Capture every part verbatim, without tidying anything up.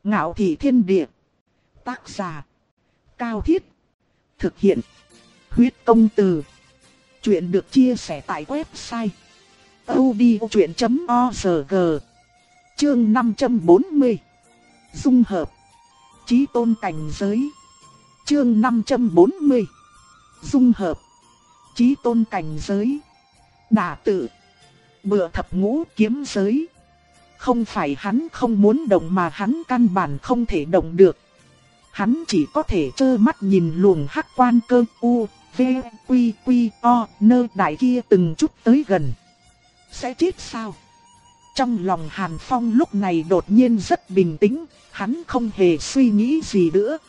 Ngạo thị thiên địa. Tác giả. Cao Thiết. Thực hiện. Huyết công từ. Chuyện được chia sẻ tại website audiochuyện chấm org. Chương năm trăm bốn mươi. Dung hợp. Chí tôn cảnh giới. Chương năm trăm bốn mươi. Dung hợp. Chí tôn cảnh giới. Đả tự. Bựa thập ngũ kiếm giới. Không phải hắn không muốn động mà hắn căn bản không thể động được. Hắn chỉ có thể trơ mắt nhìn luồng hắc quan cơ u, v, quy, quy, o, nơ đại kia từng chút tới gần. Sẽ chết sao? Trong lòng Hàn Phong lúc này đột nhiên rất bình tĩnh, hắn không hề suy nghĩ gì nữa.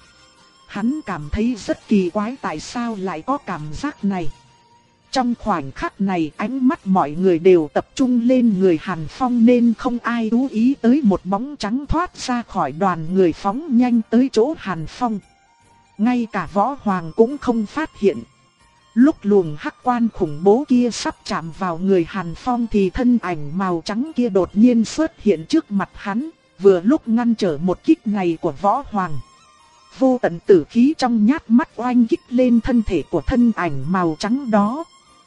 Hắn cảm thấy rất kỳ quái tại sao lại có cảm giác này. Trong khoảnh khắc này ánh mắt mọi người đều tập trung lên người Hàn Phong nên không ai chú ý tới một bóng trắng thoát ra khỏi đoàn người phóng nhanh tới chỗ Hàn Phong. Ngay cả Võ Hoàng cũng không phát hiện. Lúc luồng hắc quan khủng bố kia sắp chạm vào người Hàn Phong thì thân ảnh màu trắng kia đột nhiên xuất hiện trước mặt hắn, vừa lúc ngăn trở một kích này của Võ Hoàng. Vô tận tử khí trong nhát mắt oanh kích lên thân thể của thân ảnh màu trắng đó.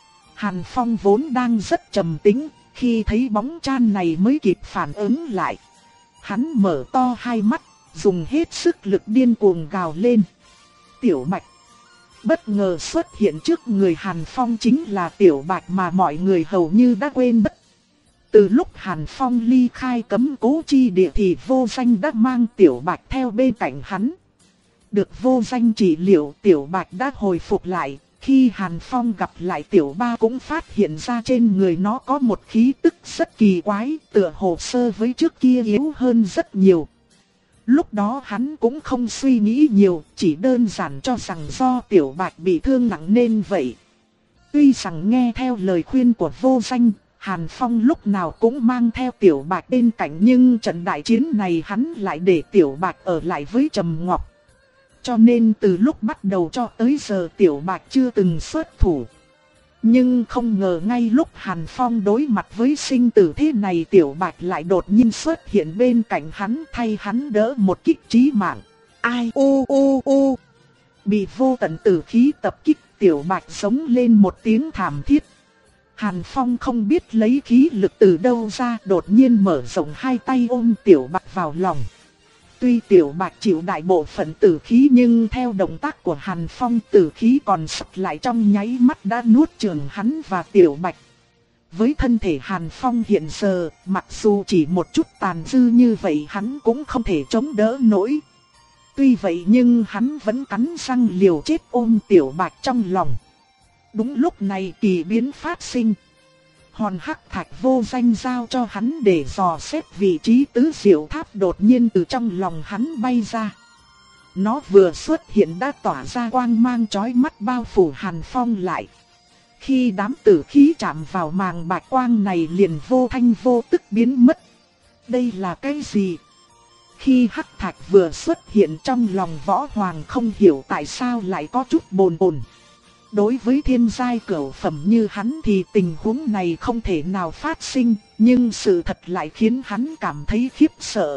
Hàn Phong vốn đang rất trầm tĩnh, khi thấy bóng chan này mới kịp phản ứng lại. Hắn mở to hai mắt, dùng hết sức lực điên cuồng gào lên. Tiểu Bạch. Bất ngờ xuất hiện trước người Hàn Phong chính là Tiểu Bạch mà mọi người hầu như đã quên mất. Từ lúc Hàn Phong ly khai cấm cố chi địa thì Vô Danh đã mang Tiểu Bạch theo bên cạnh hắn. Được Vô Danh trị liệu, Tiểu Bạch đã hồi phục lại. Khi Hàn Phong gặp lại Tiểu Ba cũng phát hiện ra trên người nó có một khí tức rất kỳ quái, tựa hồ sơ với trước kia yếu hơn rất nhiều. Lúc đó hắn cũng không suy nghĩ nhiều, chỉ đơn giản cho rằng do Tiểu Bạch bị thương nặng nên vậy. Tuy rằng nghe theo lời khuyên của Vô Danh, Hàn Phong lúc nào cũng mang theo Tiểu Bạch bên cạnh, nhưng trận đại chiến này hắn lại để Tiểu Bạch ở lại với Trầm Ngọc. Cho nên từ lúc bắt đầu cho tới giờ Tiểu Bạch chưa từng xuất thủ. Nhưng không ngờ ngay lúc Hàn Phong đối mặt với sinh tử thế này, Tiểu Bạch lại đột nhiên xuất hiện bên cạnh hắn, thay hắn đỡ một kích chí mạng. Ai ô ô ô. Bị vô tận tử khí tập kích, Tiểu Bạch sống lên một tiếng thảm thiết. Hàn Phong không biết lấy khí lực từ đâu ra, đột nhiên mở rộng hai tay ôm Tiểu Bạch vào lòng. Tuy Tiểu Bạch chịu đại bộ phận tử khí nhưng theo động tác của Hàn Phong, tử khí còn sót lại trong nháy mắt đã nuốt chửng hắn và Tiểu Bạch. Với thân thể Hàn Phong hiện giờ, mặc dù chỉ một chút tàn dư như vậy hắn cũng không thể chống đỡ nổi. Tuy vậy nhưng hắn vẫn cắn răng liều chết ôm Tiểu Bạch trong lòng. Đúng lúc này kỳ biến phát sinh. Hòn hắc thạch Vô Danh giao cho hắn để dò xét vị trí tứ diệu tháp đột nhiên từ trong lòng hắn bay ra. Nó vừa xuất hiện đã tỏa ra quang mang chói mắt bao phủ Hàn Phong lại. Khi đám tử khí chạm vào màng bạch quang này liền vô thanh vô tức biến mất. Đây là cái gì? Khi hắc thạch vừa xuất hiện trong lòng Võ Hoàng không hiểu tại sao lại có chút bồn chồn. Đối với thiên giai cửu phẩm như hắn thì tình huống này không thể nào phát sinh, nhưng sự thật lại khiến hắn cảm thấy khiếp sợ.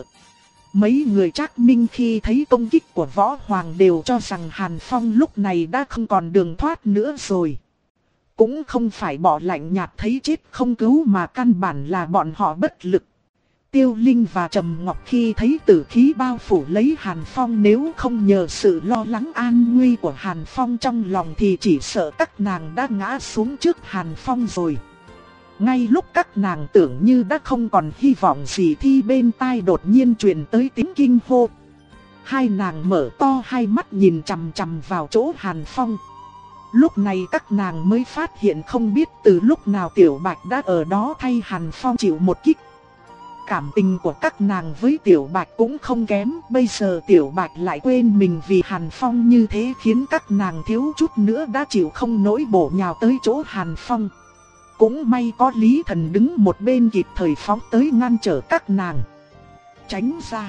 Mấy người Trác Minh khi thấy công kích của Võ Hoàng đều cho rằng Hàn Phong lúc này đã không còn đường thoát nữa rồi. Cũng không phải bỏ lạnh nhạt thấy chết không cứu mà căn bản là bọn họ bất lực. Tiêu Linh và Trầm Ngọc khi thấy tử khí bao phủ lấy Hàn Phong, nếu không nhờ sự lo lắng an nguy của Hàn Phong trong lòng thì chỉ sợ các nàng đã ngã xuống trước Hàn Phong rồi. Ngay lúc các nàng tưởng như đã không còn hy vọng gì thì bên tai đột nhiên truyền tới tiếng kinh hô. Hai nàng mở to hai mắt nhìn chằm chằm vào chỗ Hàn Phong. Lúc này các nàng mới phát hiện không biết từ lúc nào Tiểu Bạch đã ở đó thay Hàn Phong chịu một kích. Cảm tình của các nàng với Tiểu Bạch cũng không kém, bây giờ Tiểu Bạch lại quên mình vì Hàn Phong như thế khiến các nàng thiếu chút nữa đã chịu không nổi bổ nhào tới chỗ Hàn Phong. Cũng may có Lý Thần đứng một bên kịp thời phóng tới ngăn trở các nàng. Tránh ra,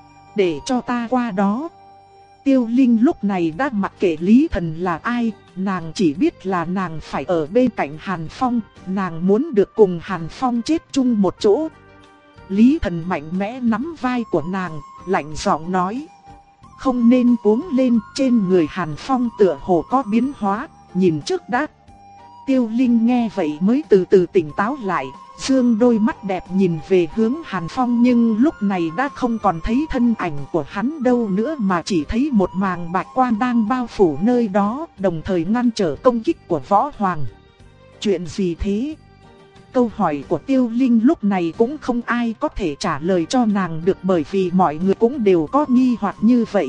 để cho ta qua đó. Tiêu Linh lúc này đã mặc kệ Lý Thần là ai, nàng chỉ biết là nàng phải ở bên cạnh Hàn Phong, nàng muốn được cùng Hàn Phong chết chung một chỗ. Lý Thần mạnh mẽ nắm vai của nàng, lạnh giọng nói. Không nên cuống lên, trên người Hàn Phong tựa hồ có biến hóa, nhìn trước đã. Tiêu Linh nghe vậy mới từ từ tỉnh táo lại, dương đôi mắt đẹp nhìn về hướng Hàn Phong, nhưng lúc này đã không còn thấy thân ảnh của hắn đâu nữa, mà chỉ thấy một màng bạch quang đang bao phủ nơi đó, đồng thời ngăn trở công kích của Võ Hoàng. Chuyện gì thế? Câu hỏi của Tiêu Linh lúc này cũng không ai có thể trả lời cho nàng được, bởi vì mọi người cũng đều có nghi hoặc như vậy.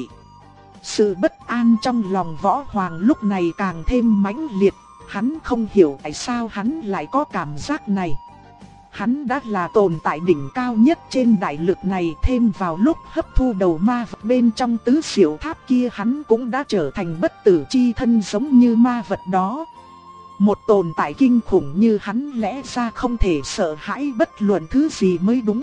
Sự bất an trong lòng Võ Hoàng lúc này càng thêm mãnh liệt, hắn không hiểu tại sao hắn lại có cảm giác này. Hắn đã là tồn tại đỉnh cao nhất trên đại lục này, thêm vào lúc hấp thu đầu ma vật bên trong tứ diệu tháp kia, hắn cũng đã trở thành bất tử chi thân giống như ma vật đó. Một tồn tại kinh khủng như hắn lẽ ra không thể sợ hãi bất luận thứ gì mới đúng.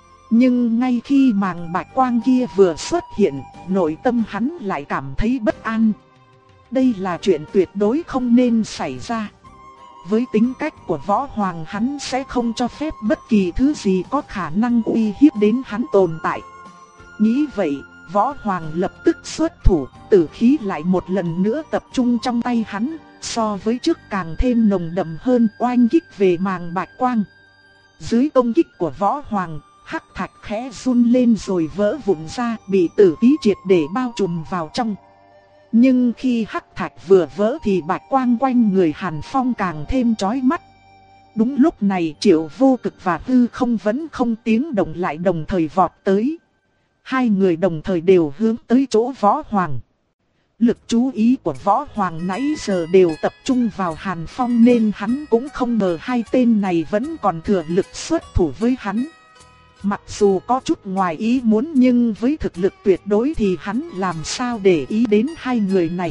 Nhưng ngay khi màng bạch quang kia vừa xuất hiện, nội tâm hắn lại cảm thấy bất an. Đây là chuyện tuyệt đối không nên xảy ra. Với tính cách của Võ Hoàng, hắn sẽ không cho phép bất kỳ thứ gì có khả năng uy hiếp đến hắn tồn tại. Nghĩ vậy, Võ Hoàng lập tức xuất thủ, tử khí lại một lần nữa tập trung trong tay hắn, so với trước càng thêm nồng đậm hơn, oanh kích về màng bạch quang. Dưới công kích của Võ Hoàng, hắc thạch khẽ run lên rồi vỡ vụn ra, bị tử khí triệt để bao trùm vào trong. Nhưng khi hắc thạch vừa vỡ thì bạch quang quanh người Hàn Phong càng thêm chói mắt. Đúng lúc này Triệu Vô Cực và Hư Không vẫn không tiếng động lại đồng thời vọt tới. Hai người đồng thời đều hướng tới chỗ Võ Hoàng. Lực chú ý của Võ Hoàng nãy giờ đều tập trung vào Hàn Phong, nên hắn cũng không ngờ hai tên này vẫn còn thừa lực xuất thủ với hắn. Mặc dù có chút ngoài ý muốn, nhưng với thực lực tuyệt đối thì hắn làm sao để ý đến hai người này.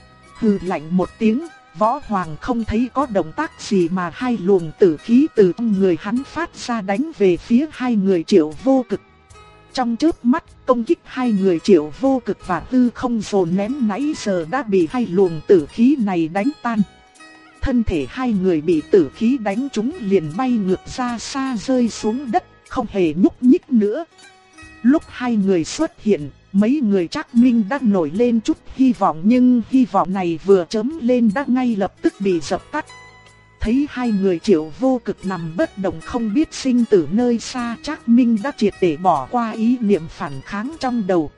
Hừ lạnh một tiếng, Võ Hoàng không thấy có động tác gì mà hai luồng tử khí từ trong người hắn phát ra đánh về phía hai người Triệu Vô Cực. Trong chớp mắt, công kích hai người Triệu Vô Cực và Hư Không dồn nén nãy giờ đã bị hai luồng tử khí này đánh tan. Thân thể hai người bị tử khí đánh trúng liền bay ngược ra xa rơi xuống đất, không hề nhúc nhích nữa. Lúc hai người xuất hiện, mấy người Trác Minh đã nổi lên chút hy vọng, nhưng hy vọng này vừa chớm lên đã ngay lập tức bị dập tắt. Thấy hai người Triệu Vô Cực nằm bất động không biết sinh tử nơi xa, Trác Minh đã triệt để bỏ qua ý niệm phản kháng trong đầu.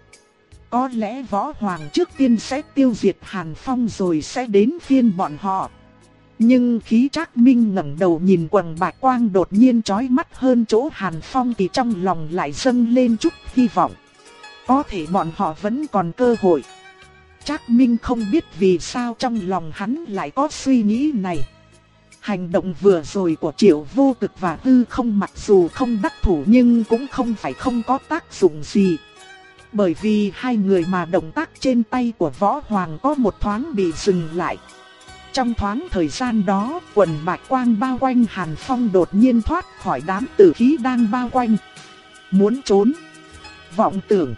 Có lẽ Võ Hoàng trước tiên sẽ tiêu diệt Hàn Phong rồi sẽ đến phiên bọn họ. Nhưng khi Trác Minh ngẩng đầu nhìn quầng bạch quang đột nhiên chói mắt hơn chỗ Hàn Phong thì trong lòng lại dâng lên chút hy vọng. Có thể bọn họ vẫn còn cơ hội. Trác Minh không biết vì sao trong lòng hắn lại có suy nghĩ này. Hành động vừa rồi của Triệu Vô Cực và Hư Không mặc dù không đắc thủ nhưng cũng không phải không có tác dụng gì. Bởi vì hai người mà động tác trên tay của Võ Hoàng có một thoáng bị dừng lại. Trong thoáng thời gian đó, quần bạch quang bao quanh Hàn Phong đột nhiên thoát khỏi đám tử khí đang bao quanh. Muốn trốn. Vọng tưởng.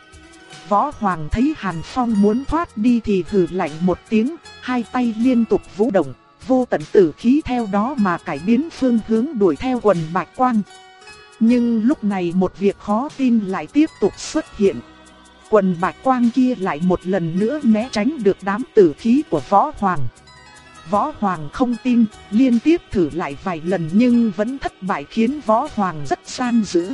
Võ Hoàng thấy Hàn Phong muốn thoát đi thì hừ lạnh một tiếng, hai tay liên tục vũ động, vô tận tử khí theo đó mà cải biến phương hướng đuổi theo quần bạch quang. Nhưng lúc này một việc khó tin lại tiếp tục xuất hiện. Quần bạch quang kia lại một lần nữa né tránh được đám tử khí của Võ Hoàng. Võ Hoàng không tin, liên tiếp thử lại vài lần nhưng vẫn thất bại, khiến Võ Hoàng rất gian dữ.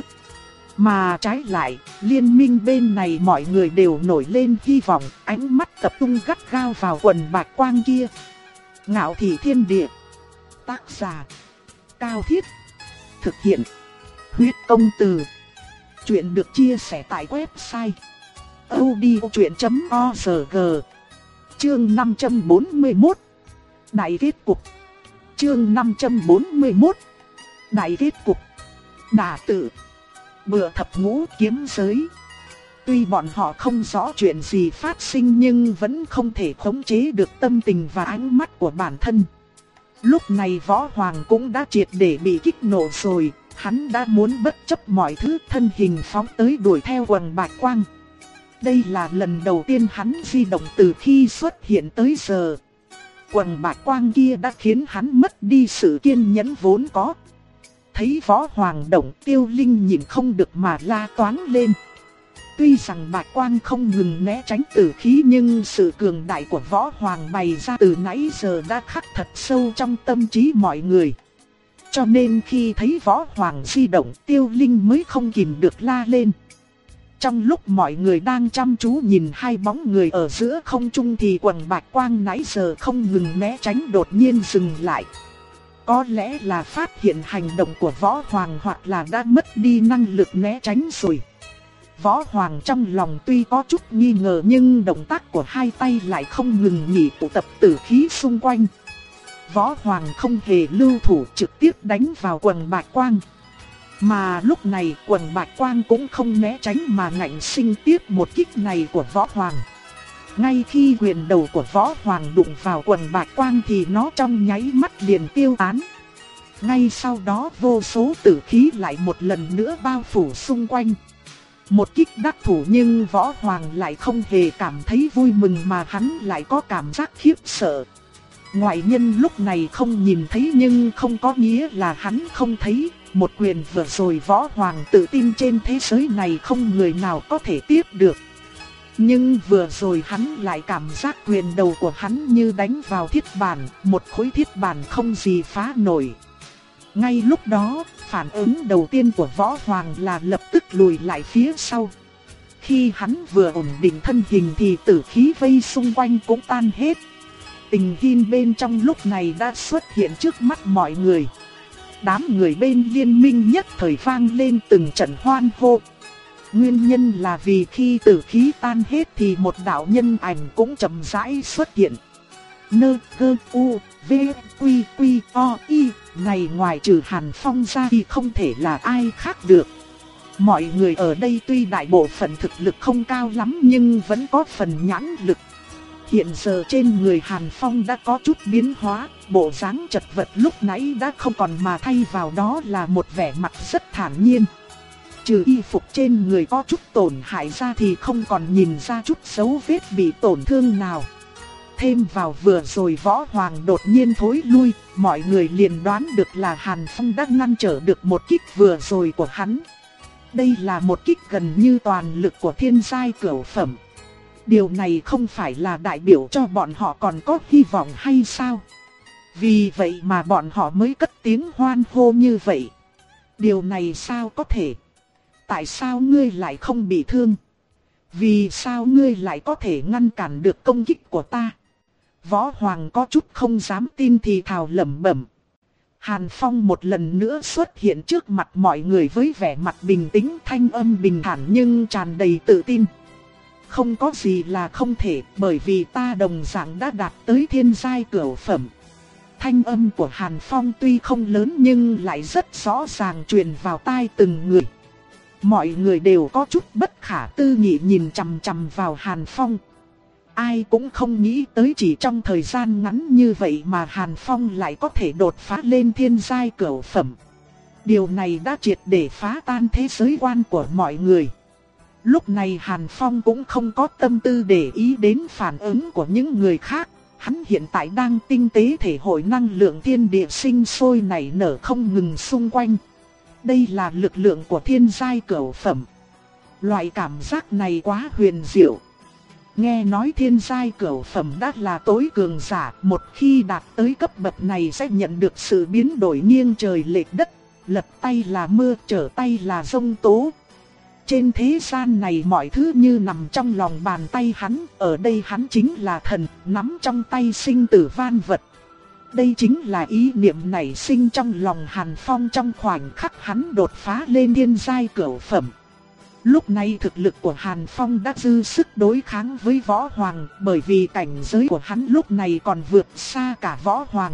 Mà trái lại, liên minh bên này mọi người đều nổi lên hy vọng, ánh mắt tập trung gắt gao vào quần bạch quang kia. Ngạo Thị Thiên Địa. Tác giả: Cao Thiết. Thực hiện: Huyết Công Từ. Chuyện được chia sẻ tại website audiochuyện chấm org. Chương năm trăm bốn mươi mốt. Đại kết cục. Chương năm trăm bốn mươi mốt. Đại kết cục. Đả tự. Bừa thập ngũ kiếm giới. Tuy bọn họ không rõ chuyện gì phát sinh nhưng vẫn không thể khống chế được tâm tình và ánh mắt của bản thân. Lúc này Võ Hoàng cũng đã triệt để bị kích nổ rồi, hắn đã muốn bất chấp mọi thứ thân hình phóng tới đuổi theo quần bạch quang. Đây là lần đầu tiên hắn di động từ khi xuất hiện tới giờ. Quần bạch quang kia đã khiến hắn mất đi sự kiên nhẫn vốn có. Thấy Võ Hoàng động, Tiêu Linh nhìn không được mà la toáng lên. Tuy rằng Bạch Quang không ngừng né tránh tử khí nhưng sự cường đại của Võ Hoàng bày ra từ nãy giờ đã khắc thật sâu trong tâm trí mọi người. Cho nên khi thấy Võ Hoàng di động, Tiêu Linh mới không kìm được la lên. Trong lúc mọi người đang chăm chú nhìn hai bóng người ở giữa không trung thì quần Bạch Quang nãy giờ không ngừng né tránh đột nhiên dừng lại. Có lẽ là phát hiện hành động của Võ Hoàng hoặc là đã mất đi năng lực né tránh rồi. Võ Hoàng trong lòng tuy có chút nghi ngờ nhưng động tác của hai tay lại không ngừng nghỉ tụ tập tử khí xung quanh. Võ Hoàng không hề lưu thủ, trực tiếp đánh vào quần Bạch Quang. Mà lúc này quần Bạch Quang cũng không né tránh mà ngạnh sinh tiếp một kích này của Võ Hoàng. Ngay khi quyền đầu của Võ Hoàng đụng vào quần Bạch Quang thì nó trong nháy mắt liền tiêu tán. Ngay sau đó vô số tử khí lại một lần nữa bao phủ xung quanh. Một kích đắc thủ nhưng Võ Hoàng lại không hề cảm thấy vui mừng mà hắn lại có cảm giác khiếp sợ. Ngoại nhân lúc này không nhìn thấy nhưng không có nghĩa là hắn không thấy. Một quyền vừa rồi Võ Hoàng tự tin trên thế giới này không người nào có thể tiếp được. Nhưng vừa rồi hắn lại cảm giác quyền đầu của hắn như đánh vào thiết bản, một khối thiết bản không gì phá nổi. Ngay lúc đó, phản ứng đầu tiên của Võ Hoàng là lập tức lùi lại phía sau. Khi hắn vừa ổn định thân hình thì tử khí vây xung quanh cũng tan hết. Tình hình bên trong lúc này đã xuất hiện trước mắt mọi người. Đám người bên liên minh nhất thời vang lên từng trận hoan hô. Nguyên nhân là vì khi tử khí tan hết thì một đạo nhân ảnh cũng chậm rãi xuất hiện. Nơ gơ u v quy quy o y này ngoài trừ Hàn Phong ra thì không thể là ai khác được. Mọi người ở đây tuy đại bộ phận thực lực không cao lắm nhưng vẫn có phần nhãn lực. Hiện giờ trên người Hàn Phong đã có chút biến hóa, bộ dáng chật vật lúc nãy đã không còn mà thay vào đó là một vẻ mặt rất thản nhiên. Trừ y phục trên người có chút tổn hại ra thì không còn nhìn ra chút dấu vết bị tổn thương nào. Thêm vào vừa rồi Võ Hoàng đột nhiên thối lui, mọi người liền đoán được là Hàn Phong đã ngăn trở được một kích vừa rồi của hắn. Đây là một kích gần như toàn lực của thiên giai cửu phẩm. Điều này không phải là đại biểu cho bọn họ còn có hy vọng hay sao? Vì vậy mà bọn họ mới cất tiếng hoan hô như vậy. Điều này sao có thể? Tại sao ngươi lại không bị thương? Vì sao ngươi lại có thể ngăn cản được công kích của ta? Võ Hoàng có chút không dám tin thì thào lẩm bẩm. Hàn Phong một lần nữa xuất hiện trước mặt mọi người với vẻ mặt bình tĩnh, thanh âm bình thản nhưng tràn đầy tự tin. Không có gì là không thể, bởi vì ta đồng dạng đã đạt tới thiên giai cửu phẩm. Thanh âm của Hàn Phong tuy không lớn nhưng lại rất rõ ràng truyền vào tai từng người. Mọi người đều có chút bất khả tư nghị nhìn chằm chằm vào Hàn Phong. Ai cũng không nghĩ tới chỉ trong thời gian ngắn như vậy mà Hàn Phong lại có thể đột phá lên thiên giai cửu phẩm. Điều này đã triệt để phá tan thế giới quan của mọi người. Lúc này Hàn Phong cũng không có tâm tư để ý đến phản ứng của những người khác. Hắn hiện tại đang tinh tế thể hội năng lượng thiên địa sinh sôi nảy nở không ngừng xung quanh. Đây là lực lượng của thiên giai cửu phẩm. Loại cảm giác này quá huyền diệu. Nghe nói thiên giai cửu phẩm đã là tối cường giả, một khi đạt tới cấp bậc này sẽ nhận được sự biến đổi nghiêng trời lệch đất, lật tay là mưa, trở tay là giông tố. Trên thế gian này mọi thứ như nằm trong lòng bàn tay hắn, ở đây hắn chính là thần, nắm trong tay sinh tử van vật. Đây chính là ý niệm nảy sinh trong lòng Hàn Phong trong khoảnh khắc hắn đột phá lên thiên giai cửu phẩm. Lúc này thực lực của Hàn Phong đã dư sức đối kháng với Võ Hoàng, bởi vì cảnh giới của hắn lúc này còn vượt xa cả Võ Hoàng.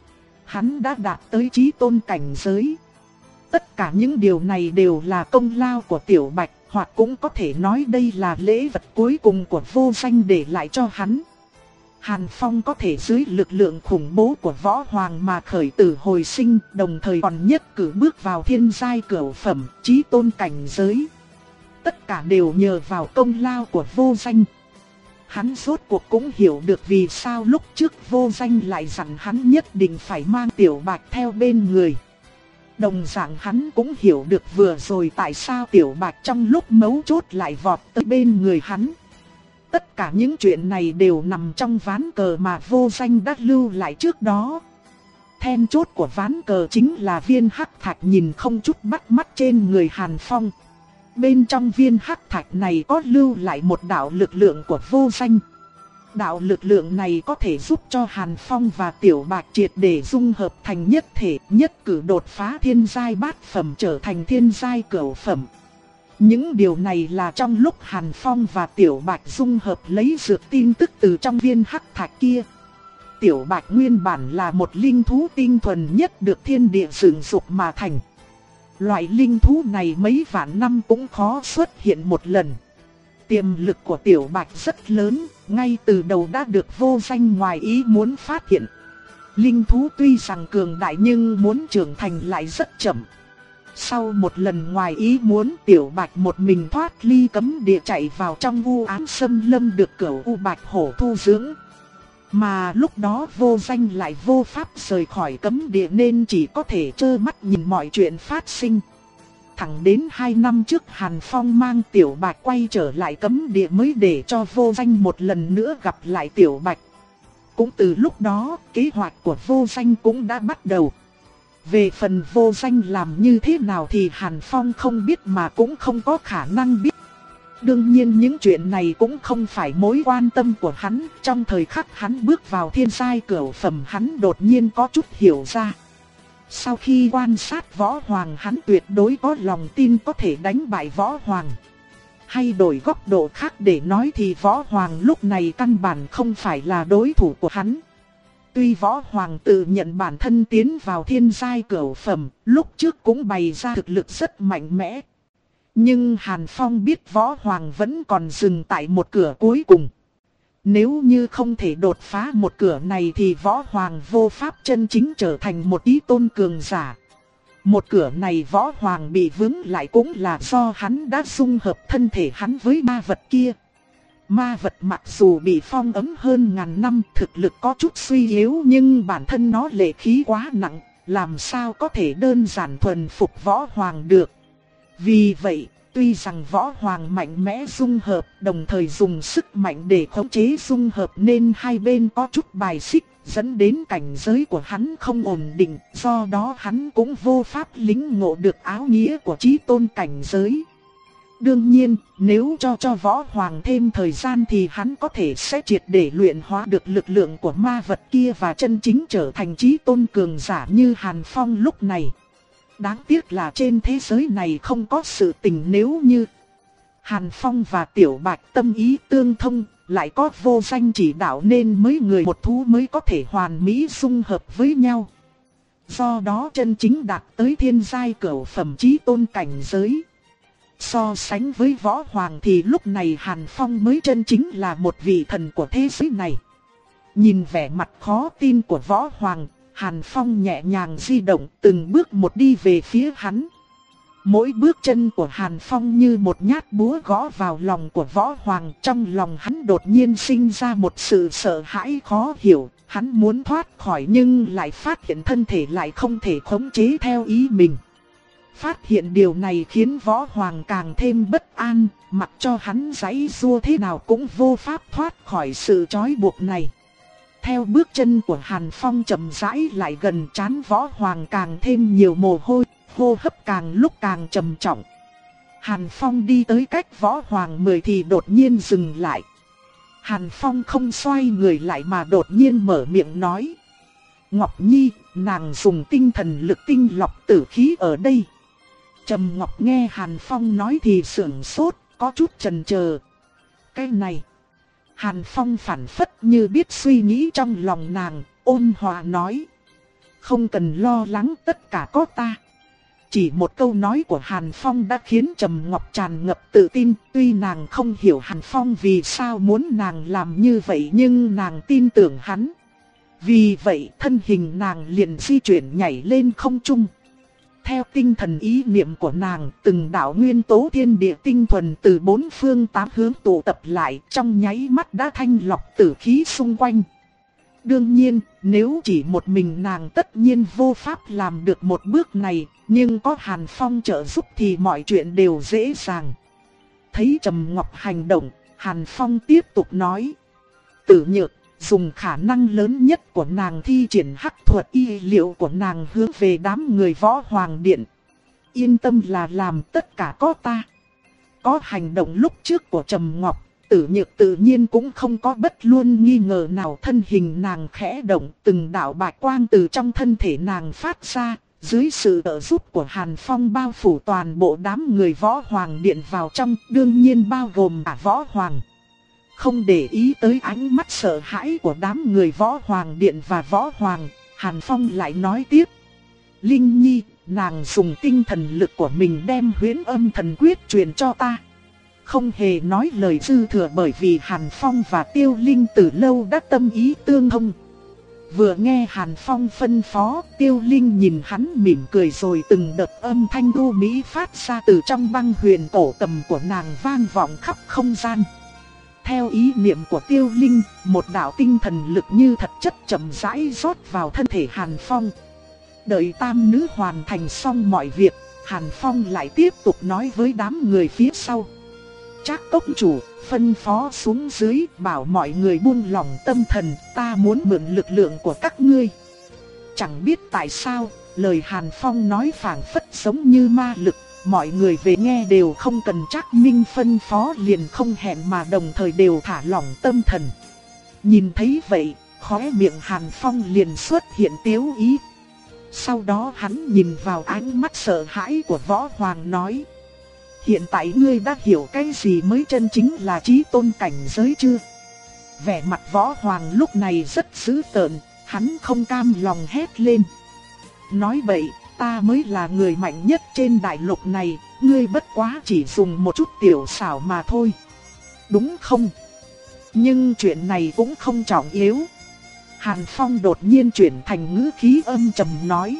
Hắn đã đạt tới chí tôn cảnh giới. Tất cả những điều này đều là công lao của Tiểu Bạch, hoặc cũng có thể nói đây là lễ vật cuối cùng của Vô Danh để lại cho hắn. Hàn Phong có thể dưới lực lượng khủng bố của Võ Hoàng mà khởi tử hồi sinh, đồng thời còn nhất cử bước vào thiên giai cửu phẩm, chí tôn cảnh giới. Tất cả đều nhờ vào công lao của Vô Danh. Hắn rốt cuộc cũng hiểu được vì sao lúc trước Vô Danh lại dặn hắn nhất định phải mang Tiểu Bạch theo bên người. Đồng dạng hắn cũng hiểu được vừa rồi tại sao Tiểu Bạch trong lúc mấu chốt lại vọt tới bên người hắn. Tất cả những chuyện này đều nằm trong ván cờ mà Vô Danh đã lưu lại trước đó. Then chốt của ván cờ chính là viên hắc thạch nhìn không chút bắt mắt trên người Hàn Phong. Bên trong viên hắc thạch này có lưu lại một đạo lực lượng của Vô Danh. Đạo lực lượng này có thể giúp cho Hàn Phong và Tiểu Bạch triệt để dung hợp thành nhất thể, nhất cử đột phá thiên giai bát phẩm trở thành thiên giai cửu phẩm. Những điều này là trong lúc Hàn Phong và Tiểu Bạch dung hợp lấy dược tin tức từ trong viên hắc thạch kia. Tiểu Bạch nguyên bản là một linh thú tinh thuần nhất được thiên địa dựng dục mà thành. Loại linh thú này mấy vạn năm cũng khó xuất hiện một lần. Tiềm lực của Tiểu Bạch rất lớn, ngay từ đầu đã được Vô Danh ngoài ý muốn phát hiện. Linh thú tuy rằng cường đại nhưng muốn trưởng thành lại rất chậm. Sau một lần ngoài ý muốn, Tiểu Bạch một mình thoát ly cấm địa chạy vào trong u ám xâm lâm được Cửu U Bạch Hổ thu dưỡng. Mà lúc đó Vô Danh lại vô pháp rời khỏi cấm địa nên chỉ có thể trơ mắt nhìn mọi chuyện phát sinh. Thẳng đến hai năm trước Hàn Phong mang Tiểu Bạch quay trở lại cấm địa mới để cho Vô Danh một lần nữa gặp lại Tiểu Bạch. Cũng từ lúc đó, kế hoạch của Vô Danh cũng đã bắt đầu. Về phần Vô Danh làm như thế nào thì Hàn Phong không biết mà cũng không có khả năng biết. Đương nhiên những chuyện này cũng không phải mối quan tâm của hắn. Trong thời khắc hắn bước vào thiên giai cửu phẩm, hắn đột nhiên có chút hiểu ra. Sau khi quan sát Võ Hoàng, hắn tuyệt đối có lòng tin có thể đánh bại Võ Hoàng. Hay đổi góc độ khác để nói thì Võ Hoàng lúc này căn bản không phải là đối thủ của hắn. Tuy Võ Hoàng tự nhận bản thân tiến vào thiên giai cửu phẩm, lúc trước cũng bày ra thực lực rất mạnh mẽ. Nhưng Hàn Phong biết Võ Hoàng vẫn còn dừng tại một cửa cuối cùng. Nếu như không thể đột phá một cửa này thì Võ Hoàng vô pháp chân chính trở thành một chí tôn cường giả. Một cửa này Võ Hoàng bị vướng lại cũng là do hắn đã dung hợp thân thể hắn với ma vật kia. Ma vật mặc dù bị phong ấn hơn ngàn năm, thực lực có chút suy yếu nhưng bản thân nó lệ khí quá nặng, làm sao có thể đơn giản thuần phục Võ Hoàng được. Vì vậy, tuy rằng Võ Hoàng mạnh mẽ dung hợp, đồng thời dùng sức mạnh để khống chế dung hợp nên hai bên có chút bài xích, dẫn đến cảnh giới của hắn không ổn định, do đó hắn cũng vô pháp lĩnh ngộ được áo nghĩa của chí tôn cảnh giới. Đương nhiên, nếu cho cho Võ Hoàng thêm thời gian thì hắn có thể sẽ triệt để luyện hóa được lực lượng của ma vật kia và chân chính trở thành chí tôn cường giả như Hàn Phong lúc này. Đáng tiếc là trên thế giới này không có sự tình nếu như Hàn Phong và Tiểu Bạch tâm ý tương thông, lại có Vô Danh chỉ đạo nên mấy người một thú mới có thể hoàn mỹ dung hợp với nhau. Do đó chân chính đạt tới thiên giai cửu phẩm chí tôn cảnh giới. So sánh với Võ Hoàng thì lúc này Hàn Phong mới chân chính là một vị thần của thế giới này. Nhìn vẻ mặt khó tin của Võ Hoàng, Hàn Phong nhẹ nhàng di động từng bước một đi về phía hắn. Mỗi bước chân của Hàn Phong như một nhát búa gõ vào lòng của Võ Hoàng. Trong lòng hắn đột nhiên sinh ra một sự sợ hãi khó hiểu. Hắn muốn thoát khỏi nhưng lại phát hiện thân thể lại không thể khống chế theo ý mình. Phát hiện điều này khiến Võ Hoàng càng thêm bất an, mặc cho hắn giãy giụa thế nào cũng vô pháp thoát khỏi sự trói buộc này. Theo bước chân của Hàn Phong chậm rãi lại gần, trán Võ Hoàng càng thêm nhiều mồ hôi, hô hấp càng lúc càng trầm trọng. Hàn Phong đi tới cách Võ Hoàng mười thì đột nhiên dừng lại. Hàn Phong không xoay người lại mà đột nhiên mở miệng nói: Ngọc Nhi, nàng dùng tinh thần lực tinh lọc tử khí ở đây. Trầm Ngọc nghe Hàn Phong nói thì sững sốt, có chút chần chờ. Cái này... Hàn Phong phản phất như biết suy nghĩ trong lòng nàng, ôn hòa nói: Không cần lo lắng, tất cả có ta. Chỉ một câu nói của Hàn Phong đã khiến Trầm Ngọc tràn ngập tự tin. Tuy nàng không hiểu Hàn Phong vì sao muốn nàng làm như vậy nhưng nàng tin tưởng hắn. Vì vậy thân hình nàng liền di chuyển nhảy lên không trung. Theo tinh thần ý niệm của nàng, từng đạo nguyên tố thiên địa tinh thuần từ bốn phương tám hướng tụ tập lại, trong nháy mắt đã thanh lọc tử khí xung quanh. Đương nhiên, nếu chỉ một mình nàng tất nhiên vô pháp làm được một bước này, nhưng có Hàn Phong trợ giúp thì mọi chuyện đều dễ dàng. Thấy Trầm Ngọc hành động, Hàn Phong tiếp tục nói. Tử Nhược, dùng khả năng lớn nhất của nàng thi triển hắc thuật y liệu của nàng hướng về đám người Võ Hoàng Điện. Yên tâm là làm tất cả có ta. Có hành động lúc trước của Trầm Ngọc, Tử Nhược tự nhiên cũng không có bất luôn nghi ngờ nào. Thân hình nàng khẽ động, từng đạo bạch quang từ trong thân thể nàng phát ra, dưới sự trợ giúp của Hàn Phong bao phủ toàn bộ đám người Võ Hoàng Điện vào trong, đương nhiên bao gồm cả Võ Hoàng. Không để ý tới ánh mắt sợ hãi của đám người Võ Hoàng Điện và Võ Hoàng, Hàn Phong lại nói tiếp. Linh Nhi, nàng dùng tinh thần lực của mình đem Huyễn Âm Thần Quyết truyền cho ta. Không hề nói lời dư thừa bởi vì Hàn Phong và Tiêu Linh từ lâu đã tâm ý tương thông. Vừa nghe Hàn Phong phân phó, Tiêu Linh nhìn hắn mỉm cười rồi từng đợt âm thanh u mỹ phát ra từ trong băng huyền cổ cầm của nàng vang vọng khắp không gian. Theo ý niệm của Tiêu Linh, một đạo tinh thần lực như thật chất chậm rãi rót vào thân thể Hàn Phong. Đợi tam nữ hoàn thành xong mọi việc, Hàn Phong lại tiếp tục nói với đám người phía sau. Trác Cốc chủ, phân phó xuống dưới bảo mọi người buông lỏng tâm thần, ta muốn mượn lực lượng của các ngươi. Chẳng biết tại sao, lời Hàn Phong nói phảng phất giống như ma lực, mọi người về nghe đều không cần Trác Minh phân phó liền không hẹn mà đồng thời đều thả lỏng tâm thần. Nhìn thấy vậy, khóe miệng Hàn Phong liền xuất hiện tiếu ý. Sau đó hắn nhìn vào ánh mắt sợ hãi của Võ Hoàng nói. Hiện tại ngươi đã hiểu cái gì mới chân chính là chí tôn cảnh giới chưa? Vẻ mặt Võ Hoàng lúc này rất dữ tợn, hắn không cam lòng hét lên. Nói bậy, ta mới là người mạnh nhất trên đại lục này, ngươi bất quá chỉ dùng một chút tiểu xảo mà thôi. Đúng không? Nhưng chuyện này cũng không trọng yếu. Hàn Phong đột nhiên chuyển thành ngữ khí âm trầm nói.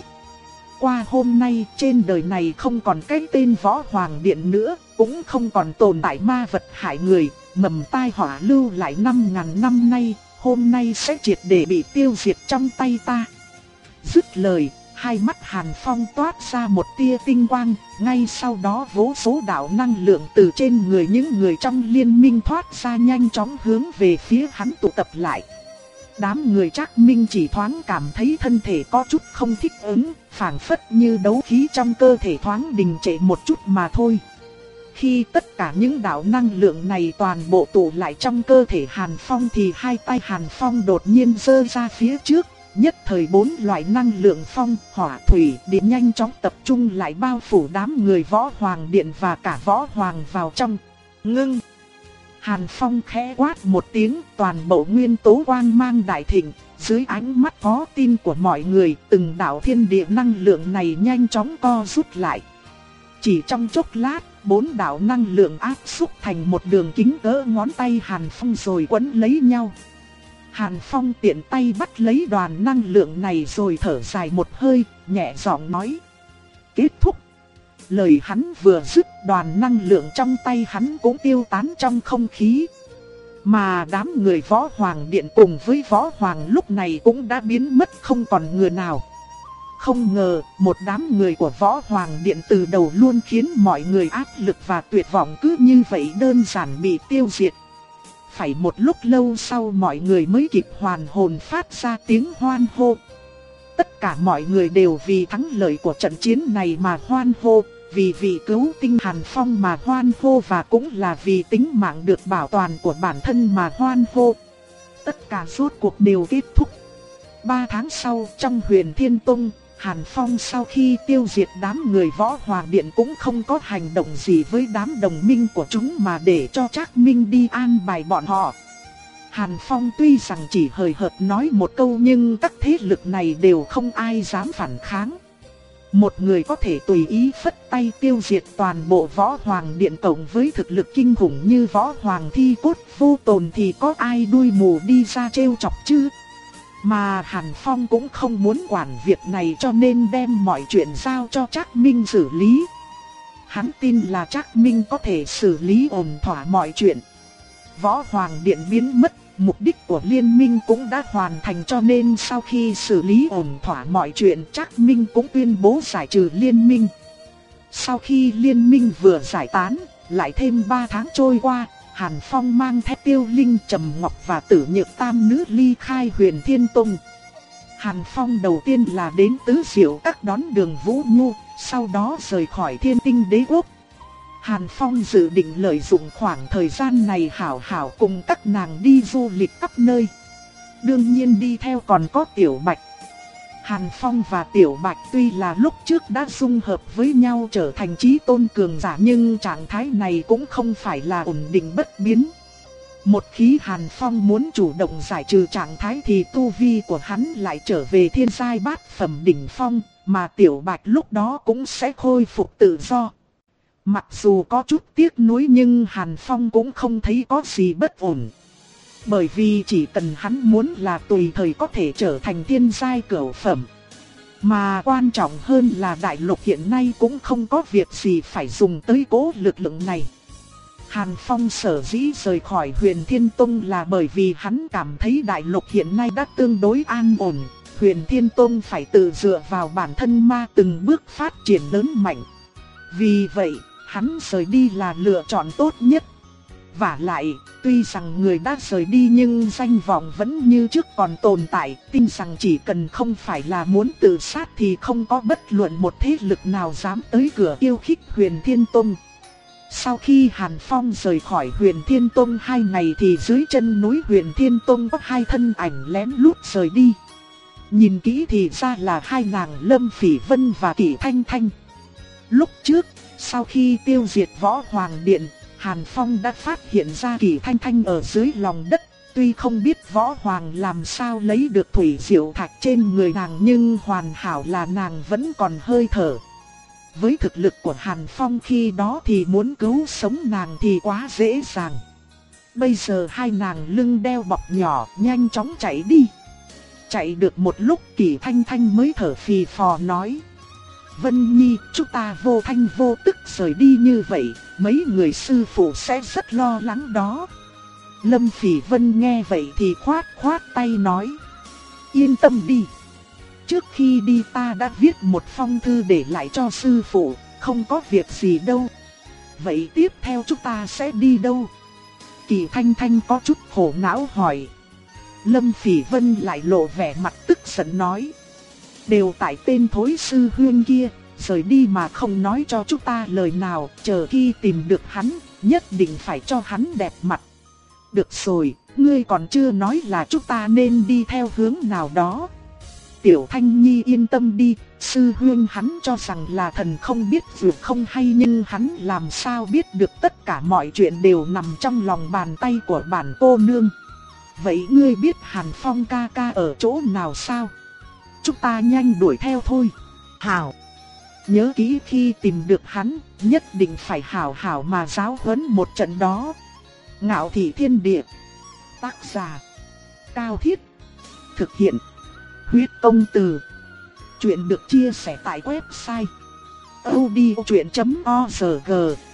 Qua hôm nay trên đời này không còn cái tên Võ Hoàng Điện nữa, cũng không còn tồn tại ma vật hại người, mầm tai họa lưu lại năm ngàn năm nay, hôm nay sẽ triệt để bị tiêu diệt trong tay ta. Dứt lời, hai mắt Hàn Phong toát ra một tia tinh quang, ngay sau đó vô số đạo năng lượng từ trên người những người trong liên minh thoát ra nhanh chóng hướng về phía hắn tụ tập lại. Đám người Trác Minh chỉ thoáng cảm thấy thân thể có chút không thích ứng, phảng phất như đấu khí trong cơ thể thoáng đình trệ một chút mà thôi. Khi tất cả những đạo năng lượng này toàn bộ tụ lại trong cơ thể Hàn Phong thì hai tay Hàn Phong đột nhiên giơ ra phía trước, nhất thời bốn loại năng lượng phong, hỏa, thủy, điện nhanh chóng tập trung lại bao phủ đám người Võ Hoàng Điện và cả Võ Hoàng vào trong. Ngưng! Hàn Phong khẽ quát một tiếng, toàn bộ nguyên tố quang mang đại thịnh, dưới ánh mắt có tin của mọi người, từng đạo thiên địa năng lượng này nhanh chóng co rút lại. Chỉ trong chốc lát, bốn đạo năng lượng áp xúc thành một đường kính cỡ ngón tay Hàn Phong rồi quấn lấy nhau. Hàn Phong tiện tay bắt lấy đoàn năng lượng này rồi thở dài một hơi, nhẹ giọng nói. Kết thúc. Lời hắn vừa dứt, đoàn năng lượng trong tay hắn cũng tiêu tán trong không khí. Mà đám người Võ Hoàng Điện cùng với Võ Hoàng lúc này cũng đã biến mất không còn người nào. Không ngờ, một đám người của Võ Hoàng Điện từ đầu luôn khiến mọi người áp lực và tuyệt vọng cứ như vậy đơn giản bị tiêu diệt. Phải một lúc lâu sau mọi người mới kịp hoàn hồn phát ra tiếng hoan hô. Tất cả mọi người đều vì thắng lợi của trận chiến này mà hoan hô, vì vị cứu tinh Hàn Phong mà hoan hô và cũng là vì tính mạng được bảo toàn của bản thân mà hoan hô. Tất cả rốt cuộc đều kết thúc. Ba tháng sau trong Huyền Thiên Tông, Hàn Phong sau khi tiêu diệt đám người Võ Hoàng Điện cũng không có hành động gì với đám đồng minh của chúng mà để cho Trác Minh đi an bài bọn họ. Hàn Phong tuy rằng chỉ hời hợt nói một câu nhưng các thế lực này đều không ai dám phản kháng. Một người có thể tùy ý phất tay tiêu diệt toàn bộ Võ Hoàng Điện cộng với thực lực kinh khủng như Võ Hoàng Thi Cốt Vô Tồn thì có ai đuôi mù đi ra trêu chọc chứ? Mà Hàn Phong cũng không muốn quản việc này cho nên đem mọi chuyện giao cho Trác Minh xử lý. Hắn tin là Trác Minh có thể xử lý ổn thỏa mọi chuyện. Võ Hoàng Điện biến mất, Mục đích của liên minh cũng đã hoàn thành, cho nên sau khi xử lý ổn thỏa mọi chuyện, Trác Minh cũng tuyên bố giải trừ liên minh. Sau khi liên minh vừa giải tán, lại thêm ba tháng trôi qua, Hàn Phong mang theo Tiêu Linh, Trầm Ngọc và Tử Nhược tam nữ ly khai Huyền Thiên Tông. Hàn Phong đầu tiên là đến Tứ Diệu Các đón Đường Vũ Nhu, sau đó rời khỏi Thiên Tinh Đế Quốc. Hàn Phong dự định lợi dụng khoảng thời gian này hảo hảo cùng các nàng đi du lịch khắp nơi. Đương nhiên đi theo còn có Tiểu Bạch. Hàn Phong và Tiểu Bạch tuy là lúc trước đã dung hợp với nhau trở thành chí tôn cường giả, nhưng trạng thái này cũng không phải là ổn định bất biến. Một khi Hàn Phong muốn chủ động giải trừ trạng thái thì tu vi của hắn lại trở về thiên giai bát phẩm đỉnh phong, mà Tiểu Bạch lúc đó cũng sẽ khôi phục tự do. Mặc dù có chút tiếc nuối nhưng Hàn Phong cũng không thấy có gì bất ổn. Bởi vì chỉ cần hắn muốn là tùy thời có thể trở thành thiên giai cửu phẩm. Mà quan trọng hơn là đại lục hiện nay cũng không có việc gì phải dùng tới cố lực lượng này. Hàn Phong sở dĩ rời khỏi Huyền Thiên Tông là bởi vì hắn cảm thấy đại lục hiện nay đã tương đối an ổn. Huyền Thiên Tông phải tự dựa vào bản thân mà từng bước phát triển lớn mạnh. Vì vậy, hắn rời đi là lựa chọn tốt nhất. Vả lại, tuy rằng người đã rời đi nhưng danh vọng vẫn như trước còn tồn tại, tin rằng chỉ cần không phải là muốn tự sát thì không có bất luận một thế lực nào dám tới cửa khiêu khích Huyền Thiên Tông. Sau khi Hàn Phong rời khỏi Huyền Thiên Tông hai ngày thì dưới chân núi Huyền Thiên Tông có hai thân ảnh lén lút rời đi. Nhìn kỹ thì ra là hai nàng Lâm Phỉ Vân và Kỷ Thanh Thanh. Lúc trước, sau khi tiêu diệt Võ Hoàng Điện, Hàn Phong đã phát hiện ra Kỷ Thanh Thanh ở dưới lòng đất. Tuy không biết Võ Hoàng làm sao lấy được thủy diệu thạch trên người nàng, nhưng hoàn hảo là nàng vẫn còn hơi thở. Với thực lực của Hàn Phong khi đó thì muốn cứu sống nàng thì quá dễ dàng. Bây giờ hai nàng lưng đeo bọc nhỏ nhanh chóng chạy đi. Chạy được một lúc Kỷ Thanh Thanh mới thở phì phò nói: Vân Nhi, chúng ta vô thanh vô tức rời đi như vậy, mấy người sư phụ sẽ rất lo lắng đó. Lâm Phỉ Vân nghe vậy thì khoát khoát tay nói: Yên tâm đi. Trước khi đi ta đã viết một phong thư để lại cho sư phụ, không có việc gì đâu. Vậy tiếp theo chúng ta sẽ đi đâu? Kỷ Thanh Thanh có chút khổ não hỏi. Lâm Phỉ Vân lại lộ vẻ mặt tức giận nói: Đều tại tên thối sư huynh kia, rời đi mà không nói cho chúng ta lời nào, chờ khi tìm được hắn, nhất định phải cho hắn đẹp mặt. Được rồi, ngươi còn chưa nói là chúng ta nên đi theo hướng nào đó. Tiểu Thanh Nhi yên tâm đi, sư huynh hắn cho rằng là thần không biết vượt không hay, nhưng hắn làm sao biết được tất cả mọi chuyện đều nằm trong lòng bàn tay của bản cô nương. Vậy ngươi biết Hàn Phong ca ca ở chỗ nào sao? Chúng ta nhanh đuổi theo thôi. Hảo. Nhớ kỹ khi tìm được hắn, nhất định phải hảo hảo mà giáo huấn một trận đó. Ngạo Thị Thiên Địa. Tác giả: Cao Thiết. Thực hiện: Huyết Công Từ. Chuyện được chia sẻ tại website audiochuyện chấm org.